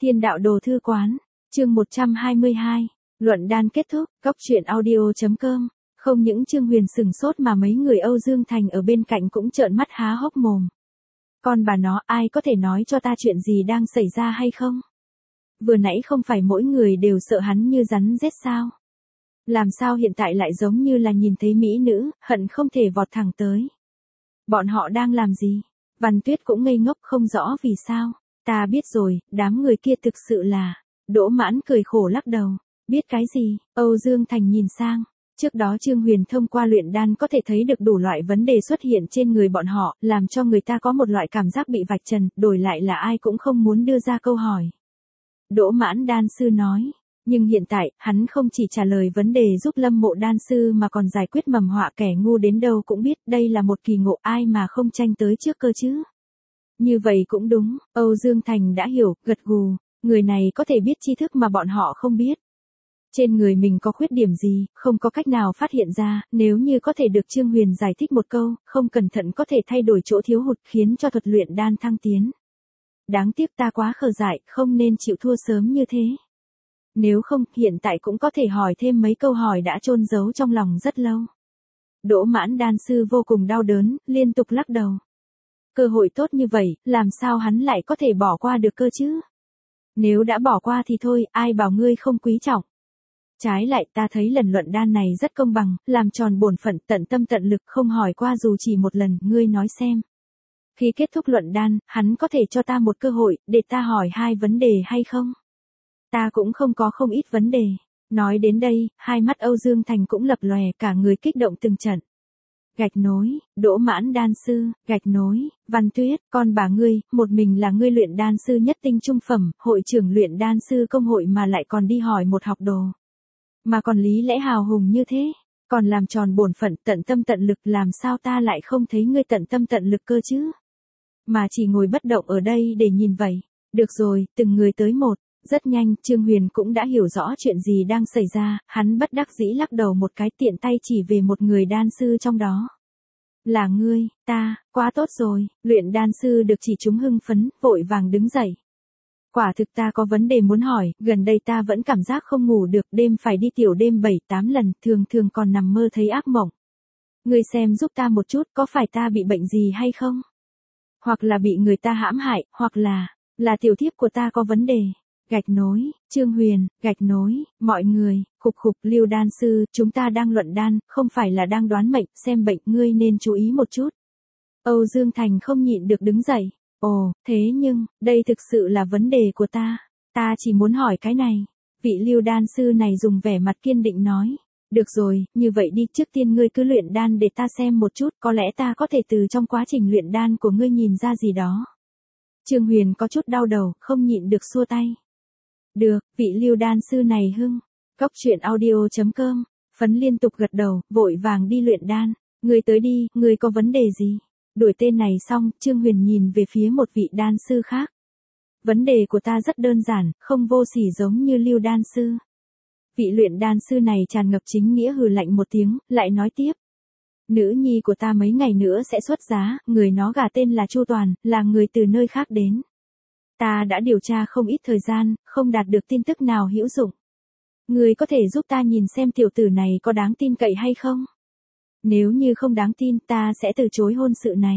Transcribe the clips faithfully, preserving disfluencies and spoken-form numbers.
Thiên đạo đồ thư quán, chương một trăm hai mươi hai, luận đan kết thúc, góc truyện audio.com. Không những Trương Huyền sừng sốt mà mấy người Âu Dương Thành ở bên cạnh cũng trợn mắt há hốc mồm. Con bà nó, ai có thể nói cho ta chuyện gì đang xảy ra hay không? Vừa nãy không phải mỗi người đều sợ hắn như rắn rết sao? Làm sao hiện tại lại giống như là nhìn thấy mỹ nữ, hận không thể vọt thẳng tới. Bọn họ đang làm gì? Văn Tuyết cũng ngây ngốc không rõ vì sao. Ta biết rồi, đám người kia thực sự là... Đỗ Mãn cười khổ lắc đầu. Biết cái gì? Âu Dương Thành nhìn sang. Trước đó Trương Huyền thông qua luyện đan có thể thấy được đủ loại vấn đề xuất hiện trên người bọn họ, làm cho người ta có một loại cảm giác bị vạch trần, đổi lại là ai cũng không muốn đưa ra câu hỏi. Đỗ Mãn đan sư nói. Nhưng hiện tại, hắn không chỉ trả lời vấn đề giúp Lâm Mộ đan sư mà còn giải quyết mầm họa, kẻ ngu đến đâu cũng biết đây là một kỳ ngộ, ai mà không tranh tới trước cơ chứ. Như vậy cũng đúng, Âu Dương Thành đã hiểu, gật gù, người này có thể biết tri thức mà bọn họ không biết. Trên người mình có khuyết điểm gì, không có cách nào phát hiện ra, nếu như có thể được Trương Huyền giải thích một câu, không cẩn thận có thể thay đổi chỗ thiếu hụt khiến cho thuật luyện đan thăng tiến. Đáng tiếc ta quá khờ dại, không nên chịu thua sớm như thế. Nếu không, hiện tại cũng có thể hỏi thêm mấy câu hỏi đã chôn giấu trong lòng rất lâu. Đỗ Mãn đan sư vô cùng đau đớn, liên tục lắc đầu. Cơ hội tốt như vậy, làm sao hắn lại có thể bỏ qua được cơ chứ? Nếu đã bỏ qua thì thôi, ai bảo ngươi không quý trọng. Trái lại ta thấy lần luận đan này rất công bằng, làm tròn bổn phận, tận tâm tận lực, không hỏi qua dù chỉ một lần, ngươi nói xem. Khi kết thúc luận đan, hắn có thể cho ta một cơ hội, để ta hỏi hai vấn đề hay không? Ta cũng không có không ít vấn đề. Nói đến đây, hai mắt Âu Dương Thành cũng lập lòe, cả người kích động từng trận. Gạch nối, Đỗ Mãn đan sư, gạch nối, Văn Tuyết, con bà ngươi, một mình là ngươi luyện đan sư nhất tinh trung phẩm, hội trưởng luyện đan sư công hội mà lại còn đi hỏi một học đồ. Mà còn lý lẽ hào hùng như thế, còn làm tròn bổn phận, tận tâm tận lực, làm sao ta lại không thấy ngươi tận tâm tận lực cơ chứ? Mà chỉ ngồi bất động ở đây để nhìn vậy. Được rồi, từng người tới một. Rất nhanh, Trương Huyền cũng đã hiểu rõ chuyện gì đang xảy ra, hắn bất đắc dĩ lắc đầu một cái, tiện tay chỉ về một người đan sư trong đó. Là ngươi, ta, quá tốt rồi, luyện đan sư được chỉ trúng hưng phấn, vội vàng đứng dậy. Quả thực ta có vấn đề muốn hỏi, gần đây ta vẫn cảm giác không ngủ được, đêm phải đi tiểu đêm bảy tám lần, thường thường còn nằm mơ thấy ác mộng. Ngươi xem giúp ta một chút, có phải ta bị bệnh gì hay không? Hoặc là bị người ta hãm hại, hoặc là, là tiểu thiếp của ta có vấn đề. Gạch nối, Trương Huyền, gạch nối, mọi người, khục khục, Lưu đan sư, chúng ta đang luận đan, không phải là đang đoán mệnh, xem bệnh, ngươi nên chú ý một chút. Âu Dương Thành không nhịn được đứng dậy. Ồ, thế nhưng, đây thực sự là vấn đề của ta. Ta chỉ muốn hỏi cái này. Vị Lưu đan sư này dùng vẻ mặt kiên định nói. Được rồi, như vậy đi, trước tiên ngươi cứ luyện đan để ta xem một chút, có lẽ ta có thể từ trong quá trình luyện đan của ngươi nhìn ra gì đó. Trương Huyền có chút đau đầu, không nhịn được xua tay. Được, vị Lưu đan sư này hưng. Góc truyện audio.com. Phấn liên tục gật đầu, vội vàng đi luyện đan. Ngươi tới đi, ngươi có vấn đề gì? Đuổi tên này xong, Trương Huyền nhìn về phía một vị đan sư khác. Vấn đề của ta rất đơn giản, không vô sỉ giống như Lưu đan sư. Vị luyện đan sư này tràn ngập chính nghĩa hừ lạnh một tiếng, lại nói tiếp. Nữ nhi của ta mấy ngày nữa sẽ xuất giá, người nó gả tên là Chu Toàn, là người từ nơi khác đến. Ta đã điều tra không ít thời gian, không đạt được tin tức nào hữu dụng. Người có thể giúp ta nhìn xem tiểu tử này có đáng tin cậy hay không? Nếu như không đáng tin, ta sẽ từ chối hôn sự này.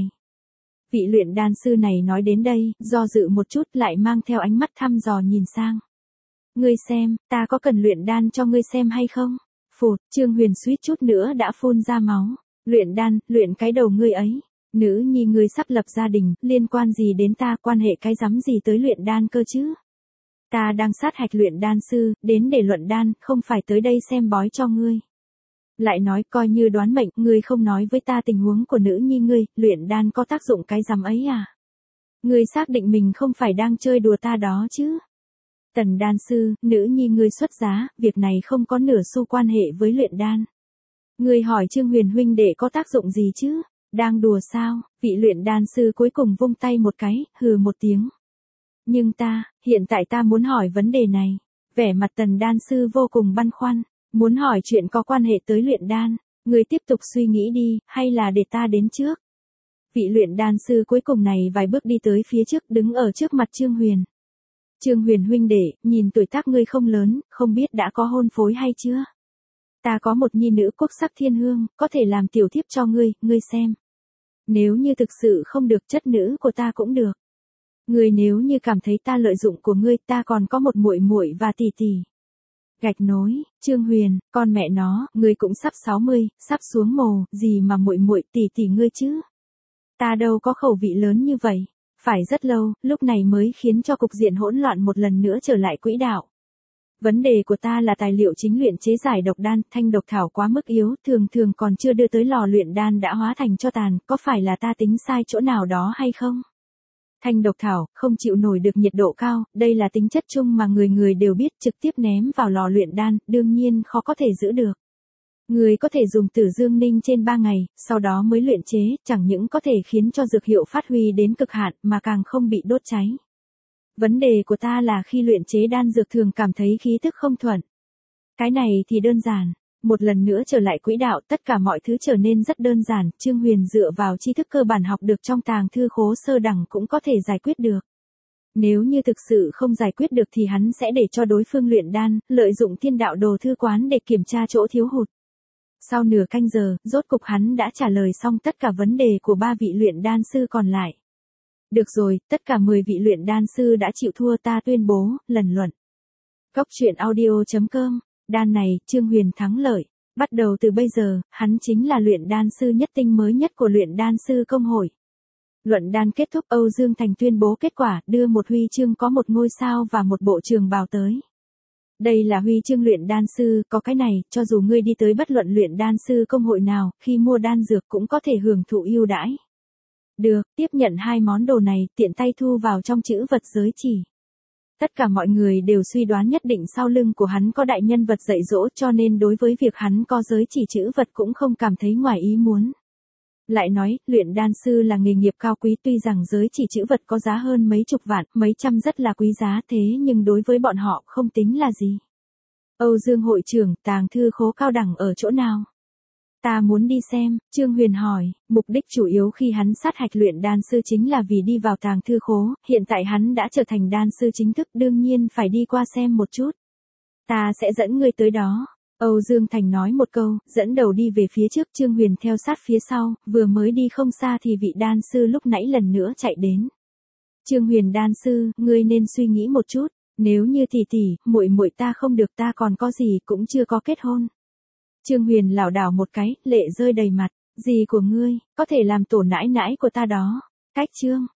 Vị luyện đan sư này nói đến đây, do dự một chút, lại mang theo ánh mắt thăm dò nhìn sang. Ngươi xem, ta có cần luyện đan cho ngươi xem hay không? Phụt, Trương Huyền suýt chút nữa đã phun ra máu. Luyện đan, luyện cái đầu ngươi ấy. Nữ nhi ngươi sắp lập gia đình, liên quan gì đến ta, quan hệ cái rắm gì tới luyện đan cơ chứ? Ta đang sát hạch luyện đan sư, đến để luận đan, không phải tới đây xem bói cho ngươi. Lại nói, coi như đoán mệnh, ngươi không nói với ta tình huống của nữ nhi ngươi, luyện đan có tác dụng cái rắm ấy à? Ngươi xác định mình không phải đang chơi đùa ta đó chứ? Tần đan sư, nữ nhi ngươi xuất giá, việc này không có nửa xu quan hệ với luyện đan. Ngươi hỏi Trương Huyền huynh đệ có tác dụng gì chứ? Đang đùa sao? Vị luyện đan sư cuối cùng vung tay một cái, hừ một tiếng. Nhưng ta, hiện tại ta muốn hỏi vấn đề này. Vẻ mặt tần đan sư vô cùng băn khoăn. Muốn hỏi chuyện có quan hệ tới luyện đan. Ngươi tiếp tục suy nghĩ đi, hay là để ta đến trước? Vị luyện đan sư cuối cùng này vài bước đi tới phía trước, đứng ở trước mặt Trương Huyền. Trương Huyền huynh đệ, nhìn tuổi tác ngươi không lớn, không biết đã có hôn phối hay chưa? Ta có một nhi nữ quốc sắc thiên hương, có thể làm tiểu thiếp cho ngươi, ngươi xem. Nếu như thực sự không được, chất nữ của ta cũng được. Ngươi nếu như cảm thấy ta lợi dụng của ngươi, ta còn có một muội muội và tỷ tỷ. Gạch nối, Trương Huyền, con mẹ nó, ngươi cũng sắp sáu mươi, sắp xuống mồ, gì mà muội muội tỷ tỷ ngươi chứ? Ta đâu có khẩu vị lớn như vậy. Phải rất lâu, lúc này mới khiến cho cục diện hỗn loạn một lần nữa trở lại quỹ đạo. Vấn đề của ta là tài liệu chính luyện chế giải độc đan, thanh độc thảo quá mức yếu, thường thường còn chưa đưa tới lò luyện đan đã hóa thành tro tàn, có phải là ta tính sai chỗ nào đó hay không? Thanh độc thảo, không chịu nổi được nhiệt độ cao, đây là tính chất chung mà người người đều biết, trực tiếp ném vào lò luyện đan, đương nhiên khó có thể giữ được. Người có thể dùng tử dương ninh trên ba ngày, sau đó mới luyện chế, chẳng những có thể khiến cho dược hiệu phát huy đến cực hạn mà càng không bị đốt cháy. Vấn đề của ta là khi luyện chế đan dược thường cảm thấy khí thức không thuận. Cái này thì đơn giản. Một lần nữa trở lại quỹ đạo, tất cả mọi thứ trở nên rất đơn giản, Trương Huyền dựa vào tri thức cơ bản học được trong tàng thư khố sơ đẳng cũng có thể giải quyết được. Nếu như thực sự không giải quyết được thì hắn sẽ để cho đối phương luyện đan, lợi dụng thiên đạo đồ thư quán để kiểm tra chỗ thiếu hụt. Sau nửa canh giờ, rốt cục hắn đã trả lời xong tất cả vấn đề của ba vị luyện đan sư còn lại. Được rồi, tất cả mười vị luyện đan sư đã chịu thua, ta tuyên bố, lần luận. Cốc truyện audio chấm com, đan này, Trương Huyền thắng lợi. Bắt đầu từ bây giờ, hắn chính là luyện đan sư nhất tinh mới nhất của luyện đan sư công hội. Luận đan kết thúc, Âu Dương Thành tuyên bố kết quả, đưa một huy chương có một ngôi sao và một bộ trường bào tới. Đây là huy chương luyện đan sư, có cái này, cho dù ngươi đi tới bất luận luyện đan sư công hội nào, khi mua đan dược cũng có thể hưởng thụ ưu đãi. Được, tiếp nhận hai món đồ này, tiện tay thu vào trong chữ vật giới chỉ. Tất cả mọi người đều suy đoán nhất định sau lưng của hắn có đại nhân vật dạy dỗ, cho nên đối với việc hắn có giới chỉ chữ vật cũng không cảm thấy ngoài ý muốn. Lại nói, luyện đan sư là nghề nghiệp cao quý, tuy rằng giới chỉ chữ vật có giá hơn mấy chục vạn, mấy trăm rất là quý giá, thế nhưng đối với bọn họ không tính là gì. Âu Dương hội trưởng, tàng thư khố cao đẳng ở chỗ nào? Ta muốn đi xem, Trương Huyền hỏi, mục đích chủ yếu khi hắn sát hạch luyện đan sư chính là vì đi vào tàng thư khố, hiện tại hắn đã trở thành đan sư chính thức, đương nhiên phải đi qua xem một chút. Ta sẽ dẫn ngươi tới đó. Âu Dương Thành nói một câu, dẫn đầu đi về phía trước, Trương Huyền theo sát phía sau, vừa mới đi không xa thì vị đan sư lúc nãy lần nữa chạy đến. Trương Huyền đan sư, ngươi nên suy nghĩ một chút, nếu như tỷ tỷ, muội muội ta không được, ta còn có gì cũng chưa có kết hôn. Trương Huyền lảo đảo một cái, lệ rơi đầy mặt, gì của ngươi, có thể làm tổ nãi nãi của ta đó. Cách Trương